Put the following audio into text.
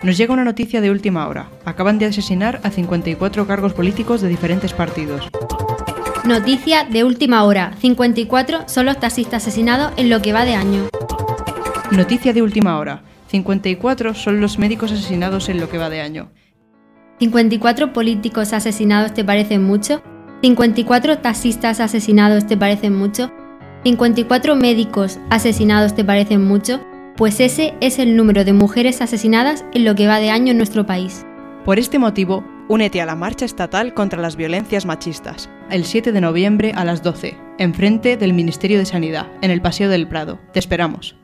Nos llega una noticia de última hora. Acaban de asesinar a 54 cargos políticos de diferentes partidos. Noticia de última hora. 54 son los taxistas asesinados en lo que va de año. Noticia de última hora. 54 son los médicos asesinados en lo que va de año. 54 políticos asesinados te parecen mucho. 54 taxistas asesinados te parecen mucho. 54 médicos asesinados te parecen mucho. Pues ese es el número de mujeres asesinadas en lo que va de año en nuestro país. Por este motivo, únete a la marcha estatal contra las violencias machistas, el 7 de noviembre a las 12, enfrente del Ministerio de Sanidad, en el Paseo del Prado. Te esperamos.